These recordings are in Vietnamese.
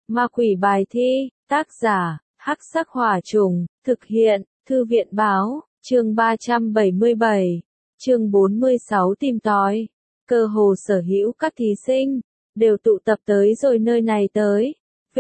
Ma quỷ bài thi, tác giả, Hắc Sắc Hỏa Trùng, thực hiện, Thư viện báo, chương 377, chương 46 tìm tòi. Cơ hồ sở hữu các thí sinh, đều tụ tập tới rồi nơi này tới.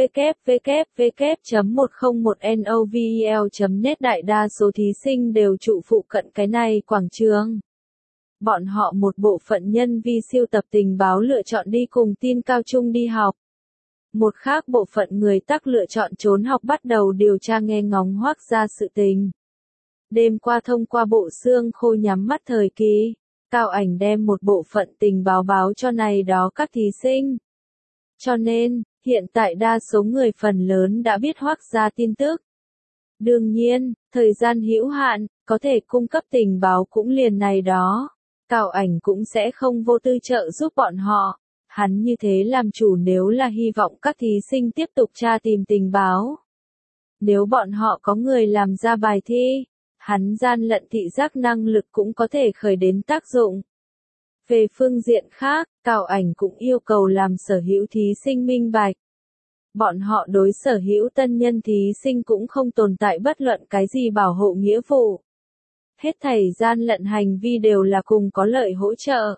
www.101novel.net Đại đa số thí sinh đều trụ phụ cận cái này quảng trường. Bọn họ một bộ phận nhân vi siêu tập tình báo lựa chọn đi cùng tin cao trung đi học. Một khác bộ phận người tắc lựa chọn trốn học bắt đầu điều tra nghe ngóng Hoắc gia sự tình. Đêm qua thông qua bộ xương khô nhắm mắt thời kỳ, Cao Ảnh đem một bộ phận tình báo báo cho này đó các thí sinh. Cho nên, hiện tại đa số người phần lớn đã biết Hoắc gia tin tức. Đương nhiên, thời gian hữu hạn, có thể cung cấp tình báo cũng liền này đó. Cao Ảnh cũng sẽ không vô tư trợ giúp bọn họ. Hắn như thế làm chủ nếu là hy vọng các thí sinh tiếp tục tra tìm tình báo. Nếu bọn họ có người làm ra bài thi, hắn gian lận thị giác năng lực cũng có thể khởi đến tác dụng. Về phương diện khác, Cao Ảnh cũng yêu cầu làm sở hữu thí sinh minh bạch. Bọn họ đối sở hữu tân nhân thí sinh cũng không tồn tại bất luận cái gì bảo hộ nghĩa vụ. Hết thảy gian lận hành vi đều là cùng có lợi hỗ trợ.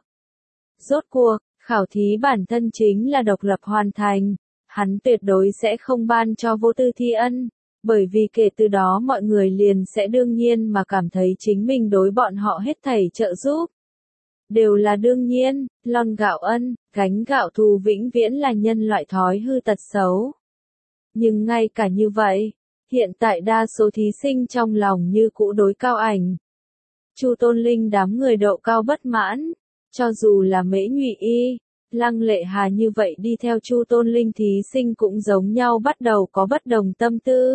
Rốt cuộc, khảo thí bản thân chính là độc lập hoàn thành, hắn tuyệt đối sẽ không ban cho vô tư thi ân, bởi vì kể từ đó mọi người liền sẽ đương nhiên mà cảm thấy chính mình đối bọn họ hết thảy trợ giúp. Đều là đương nhiên, lon gạo ân, gánh gạo thù vĩnh viễn là nhân loại thói hư tật xấu. Nhưng ngay cả như vậy, hiện tại đa số thí sinh trong lòng như cũ đối Cao Ảnh. Chu Tôn Linh đám người độ cao bất mãn. Cho dù là Mễ Nhụy Y, Lăng Lệ Hà như vậy đi theo Chu Tôn Linh thí sinh cũng giống nhau bắt đầu có bất đồng tâm tư.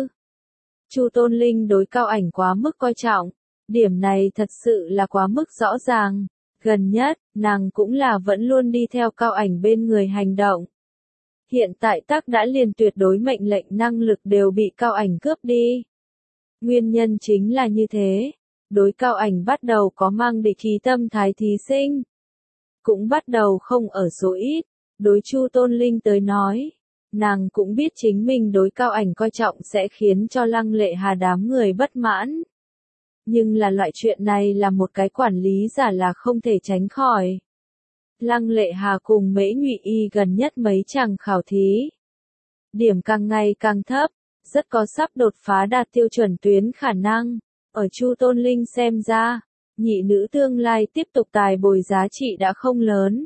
Chu Tôn Linh đối Cao Ảnh quá mức coi trọng, điểm này thật sự là quá mức rõ ràng. Gần nhất, nàng cũng là vẫn luôn đi theo Cao Ảnh bên người hành động. Hiện tại tắc đã liền tuyệt đối mệnh lệnh năng lực đều bị Cao Ảnh cướp đi. Nguyên nhân chính là như thế, đối Cao Ảnh bắt đầu có mang địch ý tâm thái thí sinh. Cũng bắt đầu không ở số ít, đối Chu Tôn Linh tới nói, nàng cũng biết chính mình đối Cao Ảnh coi trọng sẽ khiến cho Lăng Lệ Hà đám người bất mãn. Nhưng là loại chuyện này là một cái quản lý giả là không thể tránh khỏi. Lăng Lệ Hà cùng Mễ Nhụy Y gần nhất mấy chàng khảo thí. Điểm càng ngày càng thấp, rất có sắp đột phá đạt tiêu chuẩn tuyến khả năng. Ở Chu Tôn Linh xem ra, nhị nữ tương lai tiếp tục tài bồi giá trị đã không lớn.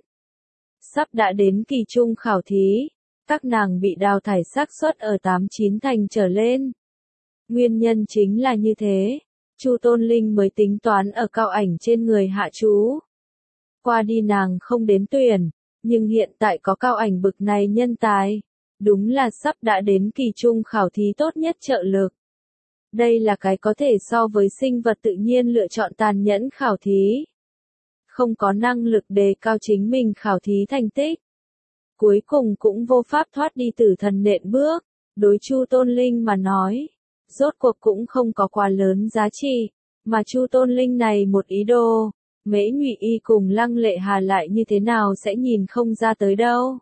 Sắp đã đến kỳ trung khảo thí, các nàng bị đào thải xác suất ở 8-9 thành trở lên. Nguyên nhân chính là như thế, Chu Tôn Linh mới tính toán ở Cao Ảnh trên người hạ chú. Qua đi nàng không đến tuyển, nhưng hiện tại có Cao Ảnh bực này nhân tài, đúng là sắp đã đến kỳ trung khảo thí tốt nhất trợ lực. Đây là cái có thể so với sinh vật tự nhiên lựa chọn tàn nhẫn khảo thí. Không có năng lực đề cao chính mình khảo thí thành tích. Cuối cùng cũng vô pháp thoát đi tử thần nện bước, đối Chu Tôn Linh mà nói. Rốt cuộc cũng không có quá lớn giá trị, mà Chu Tôn Linh này một ý đồ, Mễ Nhụy Y cùng Lăng Lệ Hà lại như thế nào sẽ nhìn không ra tới đâu.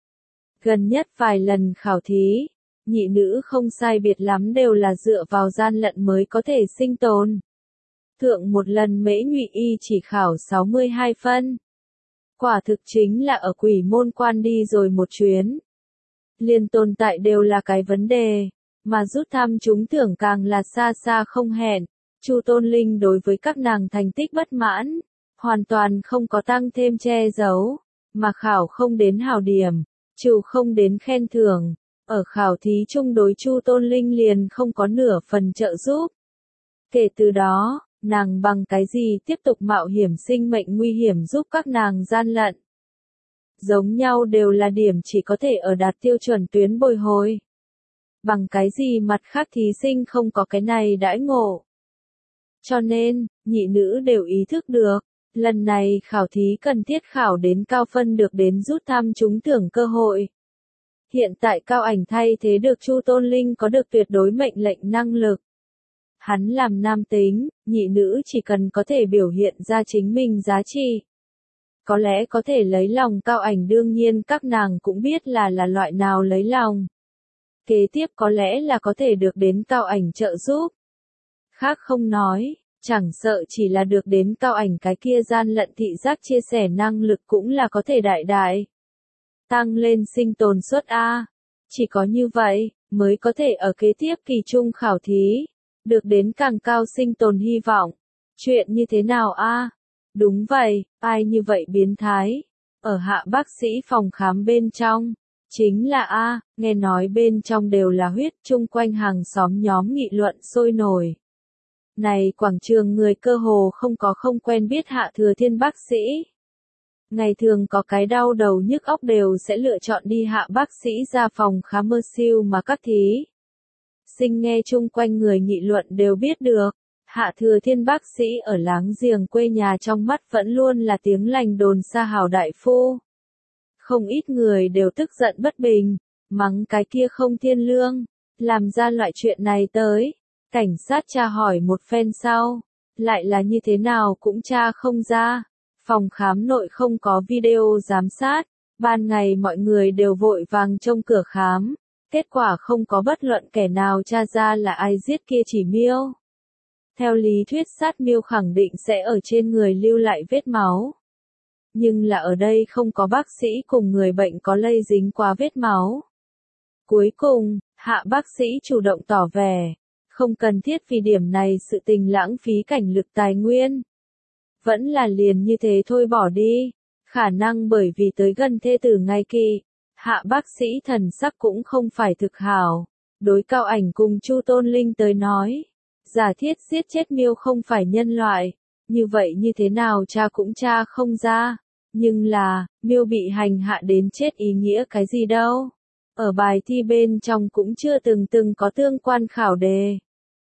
Gần nhất vài lần khảo thí, nhị nữ không sai biệt lắm đều là dựa vào gian lận mới có thể sinh tồn. Thượng một lần Mễ Nhụy Y chỉ khảo 62 phân. Quả thực chính là ở quỷ môn quan đi rồi một chuyến. Liền tồn tại đều là cái vấn đề, mà rút thăm trúng thưởng càng là xa xa không hẹn. Chu Tôn Linh đối với các nàng thành tích bất mãn, hoàn toàn không có tăng thêm che giấu, mà khảo không đến hảo điểm, trừ không đến khen thưởng. Ở khảo thí chung đối Chu Tôn Linh liền không có nửa phần trợ giúp. Kể từ đó, nàng bằng cái gì tiếp tục mạo hiểm sinh mệnh nguy hiểm giúp các nàng gian lận. Giống nhau đều là điểm chỉ có thể ở đạt tiêu chuẩn tuyến bồi hồi. Bằng cái gì mặt khác thí sinh không có cái này đãi ngộ. Cho nên, nhị nữ đều ý thức được, lần này khảo thí cần thiết khảo đến cao phân được đến rút thăm trúng thưởng cơ hội. Hiện tại Cao Ảnh thay thế được Chu Tôn Linh có được tuyệt đối mệnh lệnh năng lực. Hắn làm nam tính, nhị nữ chỉ cần có thể biểu hiện ra chính mình giá trị. Có lẽ có thể lấy lòng Cao Ảnh đương nhiên các nàng cũng biết là loại nào lấy lòng. kế tiếp có lẽ là có thể được đến Cao Ảnh trợ giúp. Khác không nói, chẳng sợ chỉ là được đến Cao Ảnh cái kia gian lận thị giác chia sẻ năng lực cũng là có thể đại đại tăng lên sinh tồn suất A. Chỉ có như vậy, mới có thể ở kế tiếp kỳ trung khảo thí, được đến càng cao sinh tồn hy vọng. Chuyện như thế nào A? Đúng vậy, ai như vậy biến thái? Ở Hạ bác sĩ phòng khám bên trong. Chính là A, nghe nói bên trong đều là huyết, chung quanh hàng xóm nhóm nghị luận sôi nổi. Này quảng trường người cơ hồ không quen biết Hạ Thừa Thiên bác sĩ. Ngày thường có cái đau đầu nhức óc đều sẽ lựa chọn đi Hạ bác sĩ ra phòng khám mơ siêu mà các thí sinh nghe chung quanh người nghị luận đều biết được. Hạ Thừa Thiên bác sĩ ở láng giềng quê nhà trong mắt vẫn luôn là tiếng lành đồn xa hào đại phu. Không ít người đều tức giận bất bình, mắng cái kia không thiên lương, làm ra loại chuyện này tới. Cảnh sát tra hỏi một phen sau, lại là như thế nào cũng tra không ra. Phòng khám nội không có video giám sát, ban ngày mọi người đều vội vàng trông cửa khám, kết quả không có bất luận kẻ nào tra ra là ai giết kia chỉ miêu. Theo lý thuyết sát miêu khẳng định sẽ ở trên người lưu lại vết máu. Nhưng là ở đây không có bác sĩ cùng người bệnh có lây dính qua vết máu. Cuối cùng, Hạ bác sĩ chủ động tỏ vẻ, không cần thiết vì điểm này sự tình lãng phí cảnh lực tài nguyên. Vẫn là liền như thế thôi bỏ đi, khả năng bởi vì tới gần thê tử ngày kỳ, Hạ bác sĩ thần sắc cũng không phải thực hảo. Đối Cao Ảnh cùng Chu Tôn Linh tới nói, giả thiết giết chết miêu không phải nhân loại, như vậy như thế nào cha cũng cha không ra. Nhưng là, miêu bị hành hạ đến chết ý nghĩa cái gì đâu. Ở bài thi bên trong cũng chưa từng có tương quan khảo đề.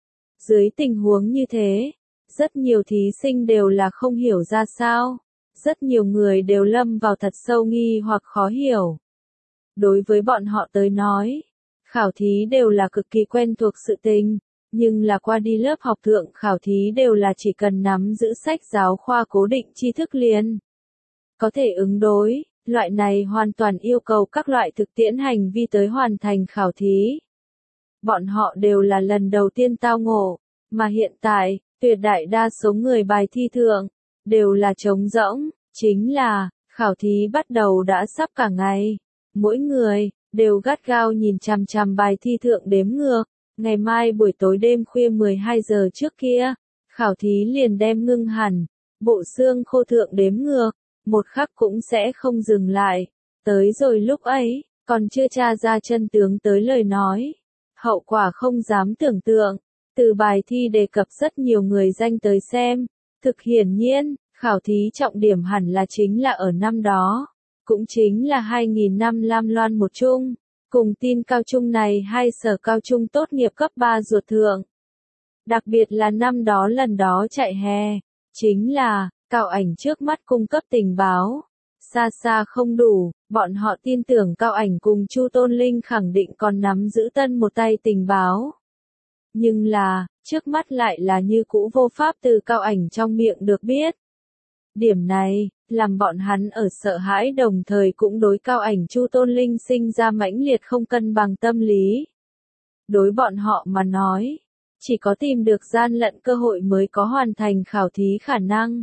Dưới tình huống như thế, rất nhiều thí sinh đều là không hiểu ra sao. Rất nhiều người đều lâm vào thật sâu nghi hoặc khó hiểu. Đối với bọn họ tới nói, khảo thí đều là cực kỳ quen thuộc sự tình. Nhưng là qua đi lớp học thượng khảo thí đều là chỉ cần nắm giữ sách giáo khoa cố định tri thức liền có thể ứng đối, loại này hoàn toàn yêu cầu các loại thực tiễn hành vi tới hoàn thành khảo thí. Bọn họ đều là lần đầu tiên tao ngộ, mà hiện tại, tuyệt đại đa số người bài thi thượng, đều là trống rỗng, chính là, khảo thí bắt đầu đã sắp cả ngày. Mỗi người, đều gắt gao nhìn chằm chằm bài thi thượng đếm ngược. Ngày mai buổi tối đêm khuya 12 giờ trước kia, khảo thí liền đem ngưng hẳn, bộ xương khô thượng đếm ngược, một khắc cũng sẽ không dừng lại. Tới rồi lúc ấy, còn chưa tra ra chân tướng tới lời nói. Hậu quả không dám tưởng tượng, từ bài thi đề cập rất nhiều người danh tới xem. Thực hiển nhiên, khảo thí trọng điểm hẳn là chính là ở năm đó, cũng chính là 2000 năm Lam Loan một trung. Cùng tin cao trung này hai sở cao trung tốt nghiệp cấp 3 ruột thượng. Đặc biệt là năm đó lần đó chạy hè, chính là, Cao Ảnh trước mắt cung cấp tình báo. Xa xa không đủ, bọn họ tin tưởng Cao Ảnh cùng Chu Tôn Linh khẳng định còn nắm giữ tân một tay tình báo. Nhưng là, trước mắt lại là như cũ vô pháp từ Cao Ảnh trong miệng được biết. Điểm này, làm bọn hắn ở sợ hãi đồng thời cũng đối Cao Ảnh Chu Tôn Linh sinh ra mãnh liệt không cân bằng tâm lý. Đối bọn họ mà nói, chỉ có tìm được gian lận cơ hội mới có hoàn thành khảo thí khả năng.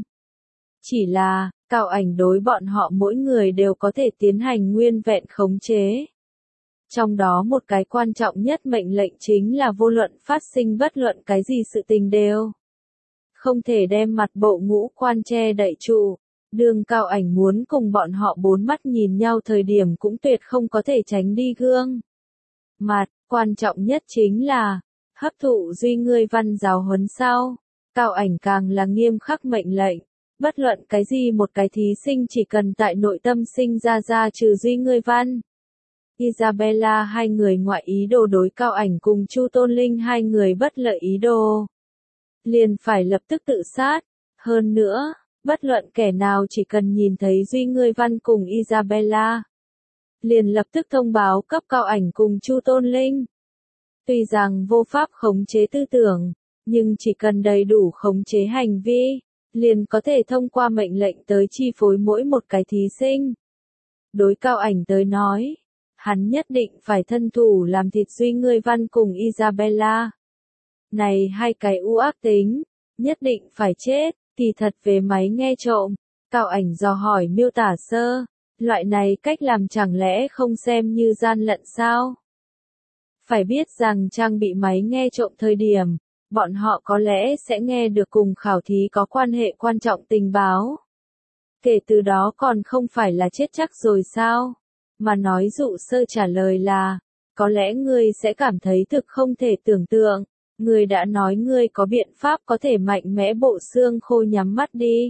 Chỉ là, Cao Ảnh đối bọn họ mỗi người đều có thể tiến hành nguyên vẹn khống chế. Trong đó một cái quan trọng nhất mệnh lệnh chính là vô luận phát sinh bất luận cái gì sự tình đều không thể đem mặt bộ ngũ quan che đậy trụ. Đường Cao Ảnh muốn cùng bọn họ bốn mắt nhìn nhau thời điểm cũng tuyệt không có thể tránh đi gương mặt. Quan trọng nhất chính là hấp thụ duy ngươi văn giáo huấn sau. Cao Ảnh càng là nghiêm khắc mệnh lệnh. Bất luận cái gì một cái thí sinh chỉ cần tại nội tâm sinh ra trừ duy ngươi văn. Isabella hai người ngoại ý đồ đối Cao Ảnh cùng Chu Tôn Linh hai người bất lợi ý đồ. Liền phải lập tức tự sát. Hơn nữa, bất luận kẻ nào chỉ cần nhìn thấy duy ngươi văn cùng Isabella, liền lập tức thông báo cấp Cao Ảnh cùng Chu Tôn Linh. Tuy rằng vô pháp khống chế tư tưởng, nhưng chỉ cần đầy đủ khống chế hành vi, liền có thể thông qua mệnh lệnh tới chi phối mỗi một cái thí sinh. Đối Cao Ảnh tới nói, hắn nhất định phải thân thủ làm thịt Duy Ngươi Văn cùng Isabella. Này hai cái u ác tính, nhất định phải chết, thì thật về máy nghe trộm. Cao Ảnh dò hỏi miêu tả sơ, loại này cách làm chẳng lẽ không xem như gian lận sao? Phải biết rằng trang bị máy nghe trộm thời điểm, bọn họ có lẽ sẽ nghe được cùng khảo thí có quan hệ quan trọng tình báo. Kể từ đó còn không phải là chết chắc rồi sao? Mà nói dụ sơ trả lời là, có lẽ ngươi sẽ cảm thấy thực không thể tưởng tượng. Ngươi đã nói ngươi có biện pháp có thể mạnh mẽ bộ xương khô nhắm mắt đi.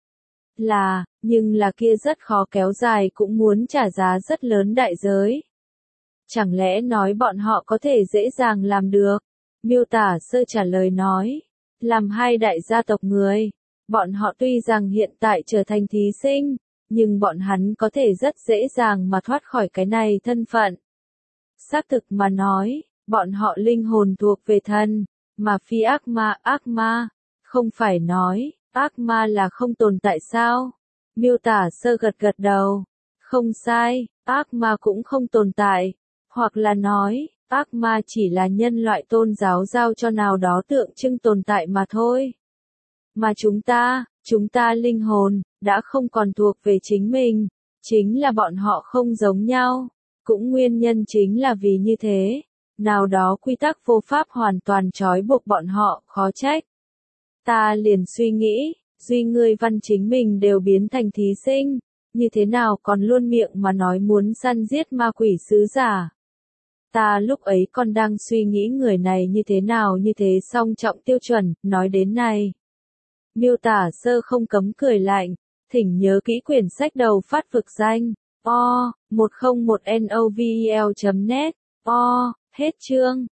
Nhưng là kia rất khó kéo dài cũng muốn trả giá rất lớn đại giới. Chẳng lẽ nói bọn họ có thể dễ dàng làm được? Miêu tả sơ trả lời nói, làm hai đại gia tộc người, bọn họ tuy rằng hiện tại trở thành thí sinh, nhưng bọn hắn có thể rất dễ dàng mà thoát khỏi cái này thân phận. Xác thực mà nói, bọn họ linh hồn thuộc về thần, mà phi ác ma, không phải nói, ác ma là không tồn tại sao? Miêu tả sơ gật gật đầu, không sai, ác ma cũng không tồn tại, hoặc là nói, ác ma chỉ là nhân loại tôn giáo giao cho nào đó tượng trưng tồn tại mà thôi. Mà chúng ta linh hồn, đã không còn thuộc về chính mình, chính là bọn họ không giống nhau, cũng nguyên nhân chính là vì như thế, nào đó quy tắc vô pháp hoàn toàn trói buộc bọn họ, khó trách. Ta liền suy nghĩ, Duy Ngươi Văn chính mình đều biến thành thí sinh, như thế nào còn luôn miệng mà nói muốn săn giết ma quỷ sứ giả. Ta lúc ấy còn đang suy nghĩ người này như thế song trọng tiêu chuẩn, nói đến này. Miêu tả sơ không cấm cười lạnh, thỉnh nhớ kỹ quyển sách đầu phát vực danh, 101novel.net, hết chương.